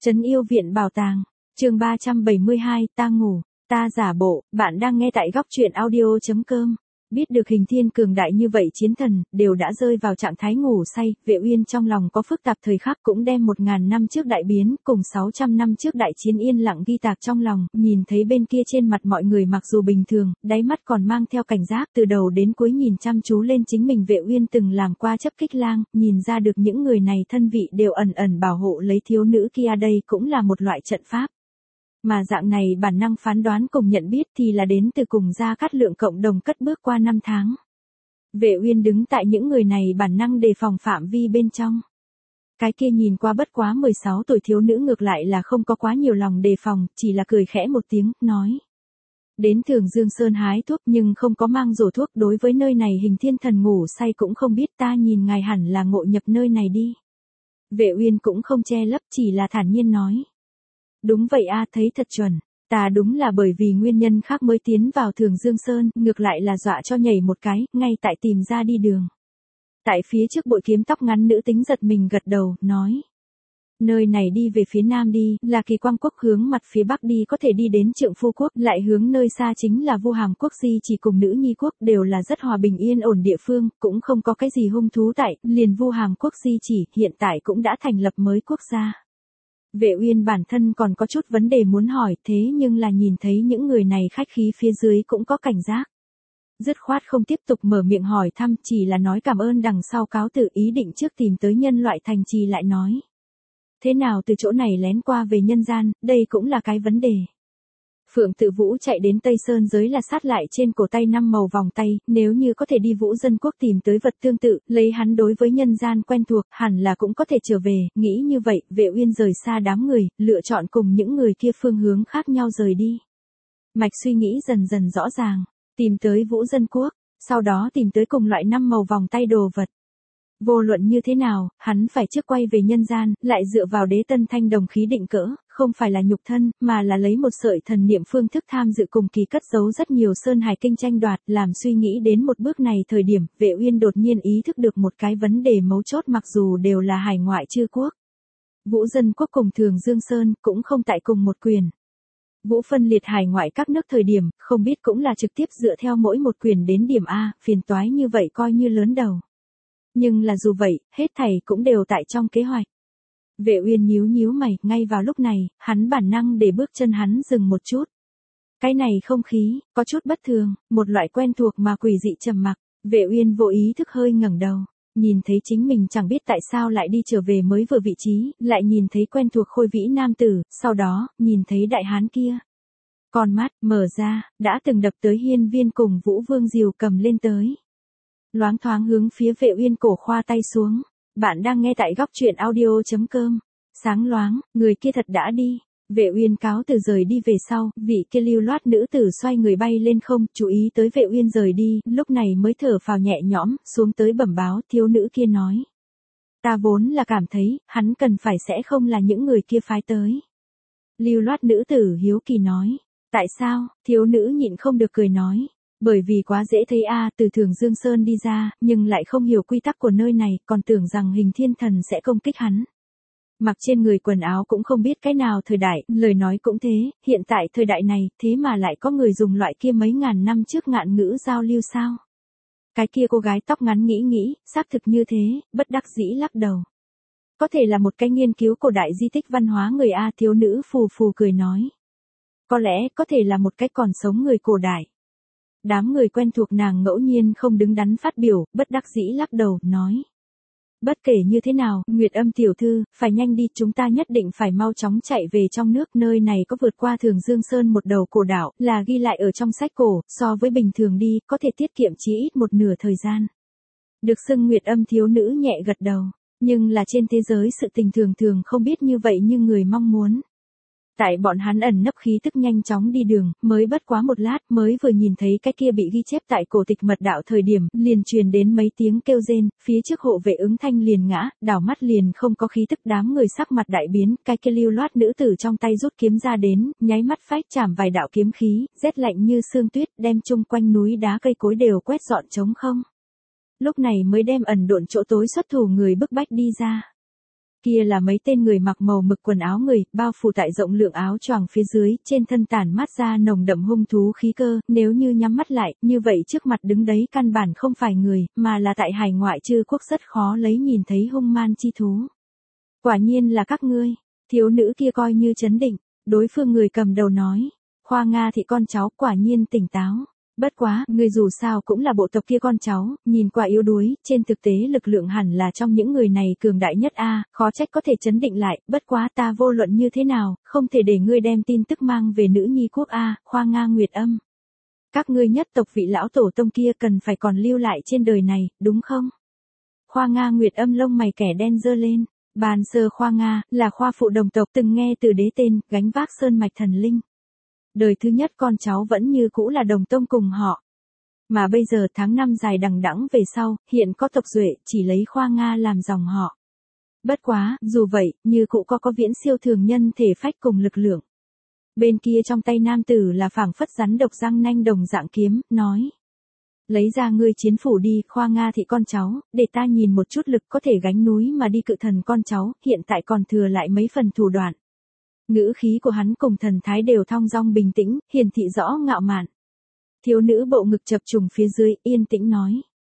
Trấn Yêu Viện Bảo Tàng, chương 372, ta ngủ, ta giả bộ, bạn đang nghe tại góc truyện audio.com. Biết được Hình Thiên cường đại như vậy chiến thần, đều đã rơi vào trạng thái ngủ say, Vệ Uyên trong lòng có phức tạp thời khắc cũng đem 1000 năm trước đại biến, cùng 600 năm trước đại chiến yên lặng ghi tạc trong lòng, nhìn thấy bên kia trên mặt mọi người mặc dù bình thường, đáy mắt còn mang theo cảnh giác, từ đầu đến cuối nhìn chăm chú lên chính mình. Vệ Uyên từng làm qua chấp kích lang, nhìn ra được những người này thân vị đều ẩn ẩn bảo hộ lấy thiếu nữ kia, đây cũng là một loại trận pháp. Mà dạng này bản năng phán đoán cùng nhận biết thì là đến từ cùng Gia Cát Lượng cộng đồng cất bước qua năm tháng. Vệ Uyên đứng tại những người này bản năng đề phòng phạm vi bên trong. Cái kia nhìn qua bất quá 16 tuổi thiếu nữ ngược lại là không có quá nhiều lòng đề phòng, chỉ là cười khẽ một tiếng, nói. Đến Thường Dương Sơn hái thuốc nhưng không có mang rổ thuốc, đối với nơi này Hình Thiên thần ngủ say cũng không biết, ta nhìn ngài hẳn là ngộ nhập nơi này đi. Vệ Uyên cũng không che lấp, chỉ là thản nhiên nói. Đúng vậy a, thấy thật chuẩn, ta đúng là bởi vì nguyên nhân khác mới tiến vào Thường Dương Sơn, ngược lại là dọa cho nhảy một cái, ngay tại tìm ra đi đường. Tại phía trước bội kiếm tóc ngắn nữ tính giật mình gật đầu, nói. Nơi này đi về phía nam đi, là Kỳ Quang Quốc, hướng mặt phía bắc đi có thể đi đến Trượng Phu Quốc, lại hướng nơi xa chính là Vu Hàm Quốc, Di chỉ cùng Nữ Nhi Quốc, đều là rất hòa bình yên ổn địa phương, cũng không có cái gì hung thú tại, liền Vu Hàm Quốc Di chỉ, hiện tại cũng đã thành lập mới quốc gia. Vệ Uyên bản thân còn có chút vấn đề muốn hỏi, thế nhưng là nhìn thấy những người này khách khí phía dưới cũng có cảnh giác. Dứt khoát không tiếp tục mở miệng hỏi thăm, chỉ là nói cảm ơn đằng sau cáo từ, ý định trước tìm tới nhân loại thành trì lại nói. Thế nào từ chỗ này lén qua về nhân gian, đây cũng là cái vấn đề. Phượng Tự Vũ chạy đến Tây Sơn giới là sát lại trên cổ tay 5 màu vòng tay, nếu như có thể đi Vũ Dân Quốc tìm tới vật tương tự, lấy hắn đối với nhân gian quen thuộc, hẳn là cũng có thể trở về, nghĩ như vậy, Vệ Uyên rời xa đám người, lựa chọn cùng những người kia phương hướng khác nhau rời đi. Mạch suy nghĩ dần dần rõ ràng, tìm tới Vũ Dân Quốc, sau đó tìm tới cùng loại 5 màu vòng tay đồ vật. Vô luận như thế nào, hắn phải trước quay về nhân gian, lại dựa vào Đế Tân Thanh đồng khí định cỡ, không phải là nhục thân, mà là lấy một sợi thần niệm phương thức tham dự cùng kỳ cất giấu rất nhiều sơn hải kinh tranh đoạt, làm suy nghĩ đến một bước này thời điểm, Vệ Uyên đột nhiên ý thức được một cái vấn đề mấu chốt, mặc dù đều là hải ngoại chư quốc. Vũ Dân Quốc cùng Thường Dương Sơn cũng không tại cùng một quyền. Vũ phân liệt hải ngoại các nước thời điểm, không biết cũng là trực tiếp dựa theo mỗi một quyền đến điểm A, phiền toái như vậy coi như lớn đầu. Nhưng là dù vậy, hết thảy cũng đều tại trong kế hoạch. Vệ Uyên nhíu mày, ngay vào lúc này, hắn bản năng để bước chân hắn dừng một chút. Cái này không khí, có chút bất thường, một loại quen thuộc mà quỷ dị trầm mặc. Vệ Uyên vô ý thức hơi ngẩng đầu, nhìn thấy chính mình chẳng biết tại sao lại đi trở về mới vừa vị trí, lại nhìn thấy quen thuộc khôi vĩ nam tử, sau đó, nhìn thấy đại hán kia. Con mắt, mở ra, đã từng đập tới Hiên Viên cùng Vũ Vương Diều cầm lên tới. Loáng thoáng hướng phía Vệ Uyên cổ khoa tay xuống. Bạn đang nghe tại góc truyện audio.com. Sáng loáng, người kia thật đã đi. Vệ Uyên cáo từ rời đi về sau, vị kia lưu loát nữ tử xoay người bay lên không, chú ý tới Vệ Uyên rời đi, lúc này mới thở phào nhẹ nhõm, xuống tới bẩm báo, thiếu nữ kia nói. Ta vốn là cảm thấy, hắn cần phải sẽ không là những người kia phái tới. Lưu loát nữ tử hiếu kỳ nói. Tại sao, thiếu nữ nhịn không được cười nói. Bởi vì quá dễ thấy a, từ Thường Dương Sơn đi ra, nhưng lại không hiểu quy tắc của nơi này, còn tưởng rằng Hình Thiên thần sẽ công kích hắn. Mặc trên người quần áo cũng không biết cái nào thời đại, lời nói cũng thế, hiện tại thời đại này, thế mà lại có người dùng loại kia mấy ngàn năm trước ngạn ngữ giao lưu sao? Cái kia cô gái tóc ngắn nghĩ, xác thực như thế, bất đắc dĩ lắc đầu. Có thể là một cái nghiên cứu cổ đại di tích văn hóa người a, thiếu nữ phù phù cười nói. Có lẽ có thể là một cái còn sống người cổ đại. Đám người quen thuộc nàng ngẫu nhiên không đứng đắn phát biểu, bất đắc dĩ lắc đầu, nói. Bất kể như thế nào, Nguyệt Âm tiểu thư, phải nhanh đi, chúng ta nhất định phải mau chóng chạy về trong nước, nơi này có vượt qua Thường Dương Sơn một đầu cổ đảo, là ghi lại ở trong sách cổ, so với bình thường đi, có thể tiết kiệm chí ít một nửa thời gian. Được xưng Nguyệt Âm thiếu nữ nhẹ gật đầu, nhưng là trên thế giới sự tình thường không biết như vậy như người mong muốn. Tại bọn hắn ẩn nấp khí tức nhanh chóng đi đường, mới bất quá một lát, mới vừa nhìn thấy cái kia bị ghi chép tại cổ tịch mật đạo thời điểm, liền truyền đến mấy tiếng kêu rên, phía trước hộ vệ Ứng Thanh liền ngã, đảo mắt liền không có khí tức, đám người sắc mặt đại biến, cái kia lưu loát nữ tử trong tay rút kiếm ra đến, nháy mắt phách chạm vài đạo kiếm khí, rét lạnh như sương tuyết, đem chung quanh núi đá cây cối đều quét dọn trống không. Lúc này mới đem ẩn độn chỗ tối xuất thủ người bức bách đi ra. Kia là mấy tên người mặc màu mực quần áo người, bao phủ tại rộng lượng áo choàng phía dưới, trên thân tản mát ra nồng đậm hung thú khí cơ, nếu như nhắm mắt lại, như vậy trước mặt đứng đấy căn bản không phải người, mà là tại hải ngoại chư quốc rất khó lấy nhìn thấy hung man chi thú. Quả nhiên là các ngươi, thiếu nữ kia coi như chấn định, đối phương người cầm đầu nói, Khoa Nga thị con cháu quả nhiên tỉnh táo. Bất quá, người dù sao cũng là bộ tộc kia con cháu, nhìn qua yếu đuối, trên thực tế lực lượng hẳn là trong những người này cường đại nhất a, khó trách có thể chấn định lại, bất quá ta vô luận như thế nào, không thể để ngươi đem tin tức mang về nữ nhi quốc a, Khoa Nga Nguyệt Âm. Các ngươi nhất tộc vị lão tổ tông kia cần phải còn lưu lại trên đời này, đúng không? Khoa Nga Nguyệt Âm lông mày kẻ đen giơ lên, Bàn Sơ Khoa Nga, là khoa phụ đồng tộc từng nghe từ đế tên, gánh vác sơn mạch thần linh. Đời thứ nhất con cháu vẫn như cũ là đồng tông cùng họ. Mà bây giờ tháng năm dài đằng đẵng về sau, hiện có tộc duệ, chỉ lấy Khoa Nga làm dòng họ. Bất quá, dù vậy, như cũ có viễn siêu thường nhân thể phách cùng lực lượng. Bên kia trong tay nam tử là phảng phất rắn độc răng nanh đồng dạng kiếm, nói. Lấy ra ngươi chiến phủ đi, Khoa Nga thị con cháu, để ta nhìn một chút lực có thể gánh núi mà đi cự thần con cháu, hiện tại còn thừa lại mấy phần thủ đoạn. Ngữ khí của hắn cùng thần thái đều thong dong bình tĩnh, hiển thị rõ ngạo mạn. Thiếu nữ bộ ngực chập trùng phía dưới, yên tĩnh nói.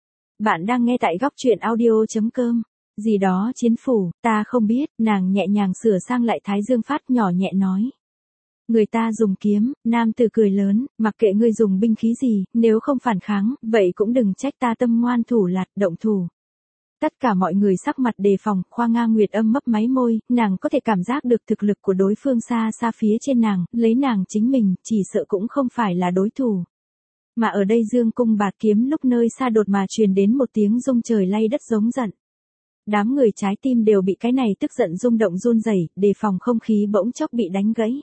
Bạn đang nghe tại góc truyện audio.com. Gì đó chiến phủ, ta không biết, nàng nhẹ nhàng sửa sang lại thái dương phát nhỏ nhẹ nói. Người ta dùng kiếm, nam tử cười lớn, mặc kệ ngươi dùng binh khí gì, nếu không phản kháng, vậy cũng đừng trách ta tâm ngoan thủ lạt, động thủ. Tất cả mọi người sắc mặt đề phòng, Khoa Nga Nguyệt Âm mấp máy môi, nàng có thể cảm giác được thực lực của đối phương xa xa phía trên nàng, lấy nàng chính mình, chỉ sợ cũng không phải là đối thủ. Mà ở đây dương cung bạt kiếm lúc nơi xa đột mà truyền đến một tiếng rung trời lay đất giống giận. Đám người trái tim đều bị cái này tức giận rung động run rẩy, đề phòng không khí bỗng chốc bị đánh gãy.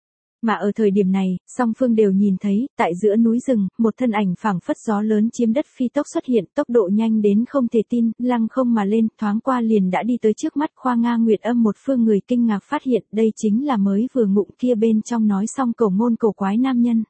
Mà ở thời điểm này, song phương đều nhìn thấy, tại giữa núi rừng, một thân ảnh phảng phất gió lớn chiếm đất phi tốc xuất hiện, tốc độ nhanh đến không thể tin, lăng không mà lên, thoáng qua liền đã đi tới trước mắt Khoa Nga Nguyệt Âm. Một phương người kinh ngạc phát hiện, đây chính là mới vừa ngụm kia bên trong nói xong cầu ngôn cầu quái nam nhân.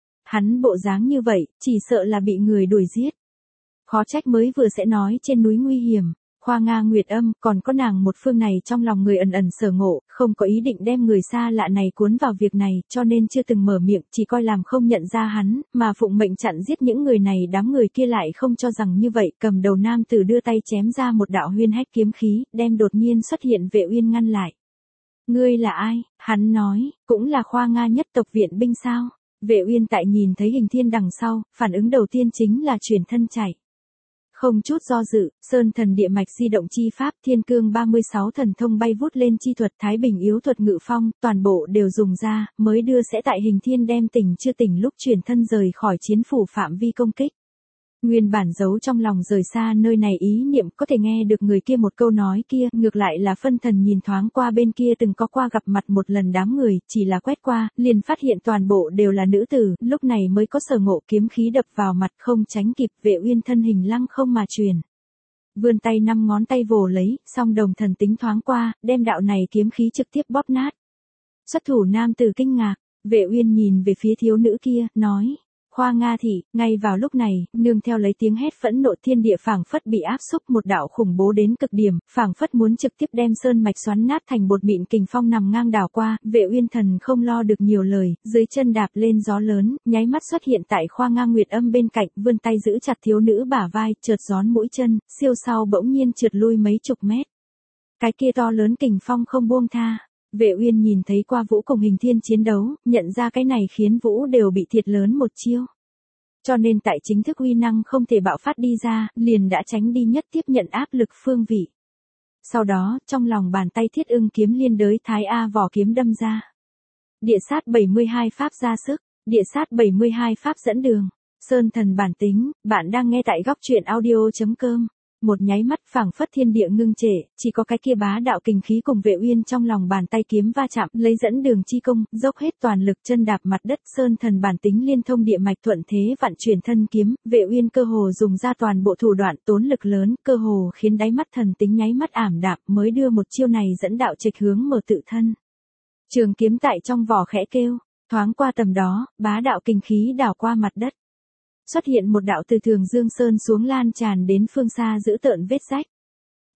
Hắn bộ dáng như vậy, chỉ sợ là bị người đuổi giết. Khó trách mới vừa sẽ nói trên núi nguy hiểm. Khoa Nga Nguyệt Âm, còn có nàng một phương này trong lòng người ẩn ẩn sở ngộ, không có ý định đem người xa lạ này cuốn vào việc này, cho nên chưa từng mở miệng, chỉ coi làm không nhận ra hắn, mà phụng mệnh chặn giết những người này. Đám người kia lại không cho rằng như vậy, cầm đầu nam tử đưa tay chém ra một đạo huyên hách kiếm khí, đem đột nhiên xuất hiện Vệ Uyên ngăn lại. Ngươi là ai? Hắn nói, cũng là Khoa Nga nhất tộc viện binh sao? Vệ Uyên tại nhìn thấy hình thiên đằng sau, phản ứng đầu tiên chính là chuyển thân chạy. Không chút do dự, Sơn Thần Địa Mạch di động chi pháp, Thiên Cương 36 thần thông bay vút lên chi thuật, Thái Bình yếu thuật ngự phong, toàn bộ đều dùng ra, mới đưa sẽ tại hình thiên đem tỉnh chưa tỉnh lúc chuyển thân rời khỏi chiến phủ phạm vi công kích. Nguyên bản giấu trong lòng rời xa nơi này ý niệm có thể nghe được người kia một câu nói kia, ngược lại là phân thần nhìn thoáng qua bên kia từng có qua gặp mặt một lần đám người, chỉ là quét qua, liền phát hiện toàn bộ đều là nữ tử, lúc này mới có sở ngộ kiếm khí đập vào mặt không tránh kịp. Vệ Uyên thân hình lăng không mà truyền. Vươn tay 5 ngón tay vồ lấy, song đồng thần tính thoáng qua, đem đạo này kiếm khí trực tiếp bóp nát. Xuất thủ nam tử kinh ngạc, Vệ Uyên nhìn về phía thiếu nữ kia, nói. Khoa Nga thị, ngay vào lúc này, nương theo lấy tiếng hét phẫn nộ thiên địa phảng phất bị áp xúc một đạo khủng bố đến cực điểm, phảng phất muốn trực tiếp đem sơn mạch xoắn nát thành bột mịn. Kình phong nằm ngang đảo qua, Vệ Uyên thần không lo được nhiều lời, dưới chân đạp lên gió lớn, nháy mắt xuất hiện tại Khoa Nga Nguyệt Âm bên cạnh, vươn tay giữ chặt thiếu nữ bả vai, chợt gión mũi chân, siêu sau bỗng nhiên trượt lui mấy chục mét. Cái kia to lớn kình phong không buông tha. Vệ Uyên nhìn thấy qua Vũ cùng hình thiên chiến đấu, nhận ra cái này khiến Vũ đều bị thiệt lớn một chiêu. Cho nên tại chính thức uy năng không thể bạo phát đi ra, liền đã tránh đi nhất tiếp nhận áp lực phương vị. Sau đó, trong lòng bàn tay Thiết Ưng kiếm liên đới Thái A vỏ kiếm đâm ra. Địa sát 72 pháp ra sức, địa sát 72 pháp dẫn đường. Sơn thần bản tính, bạn đang nghe tại góc truyện audio.com. Một nháy mắt phảng phất thiên địa ngưng trệ, chỉ có cái kia bá đạo kình khí cùng Vệ Uyên trong lòng bàn tay kiếm va chạm, lấy dẫn đường chi công, dốc hết toàn lực chân đạp mặt đất. Sơn thần bản tính liên thông địa mạch thuận thế vặn chuyển thân kiếm, Vệ Uyên cơ hồ dùng ra toàn bộ thủ đoạn tốn lực lớn, cơ hồ khiến đáy mắt thần tính nháy mắt ảm đạm, mới đưa một chiêu này dẫn đạo trịch hướng mở tự thân. Trường kiếm tại trong vỏ khẽ kêu, thoáng qua tầm đó, bá đạo kình khí đảo qua mặt đất. Xuất hiện một đạo từ Thường Dương Sơn xuống lan tràn đến phương xa giữ tợn vết rách.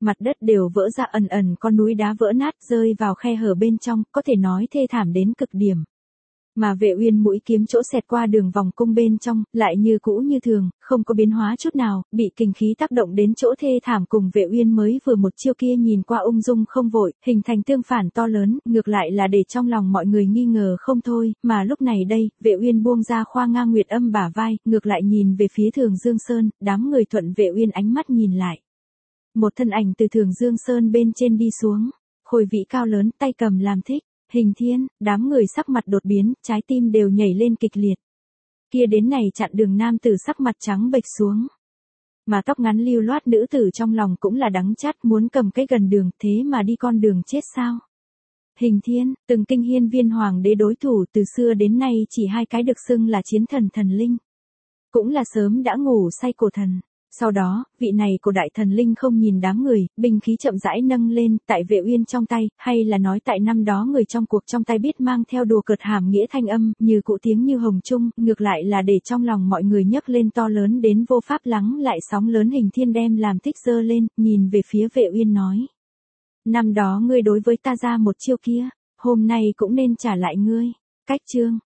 Mặt đất đều vỡ ra ẩn ẩn con núi đá vỡ nát rơi vào khe hở bên trong, có thể nói thê thảm đến cực điểm. Mà Vệ Uyên mũi kiếm chỗ xẹt qua đường vòng cung bên trong, lại như cũ như thường, không có biến hóa chút nào, bị kình khí tác động đến chỗ thê thảm cùng Vệ Uyên mới vừa một chiêu kia nhìn qua ung dung không vội, hình thành tương phản to lớn, ngược lại là để trong lòng mọi người nghi ngờ không thôi, mà lúc này đây, Vệ Uyên buông ra khoa ngang nguyệt âm bả vai, ngược lại nhìn về phía Thường Dương Sơn, đám người thuận Vệ Uyên ánh mắt nhìn lại. Một thân ảnh từ Thường Dương Sơn bên trên đi xuống, khôi vĩ cao lớn, tay cầm làm thích. Hình Thiên, đám người sắc mặt đột biến, trái tim đều nhảy lên kịch liệt. Kia đến này chặn đường nam tử sắc mặt trắng bệch xuống. Mà tóc ngắn lưu loát nữ tử trong lòng cũng là đắng chát muốn cầm cái gần đường thế mà đi con đường chết sao. Hình Thiên, từng kinh hiên viên hoàng đế đối thủ từ xưa đến nay chỉ hai cái được xưng là chiến thần thần linh. Cũng là sớm đã ngủ say cổ thần. Sau đó, vị này của đại thần linh không nhìn đám người, binh khí chậm rãi nâng lên, tại Vệ Uyên trong tay, hay là nói tại năm đó người trong cuộc trong tay biết mang theo đùa cợt hàm nghĩa thanh âm, như cụ tiếng như hồng trung, ngược lại là để trong lòng mọi người nhấc lên to lớn đến vô pháp lắng lại sóng lớn. Hình Thiên đem làm thích giơ lên, nhìn về phía Vệ Uyên nói. Năm đó ngươi đối với ta ra một chiêu kia, hôm nay cũng nên trả lại ngươi. Cách chương.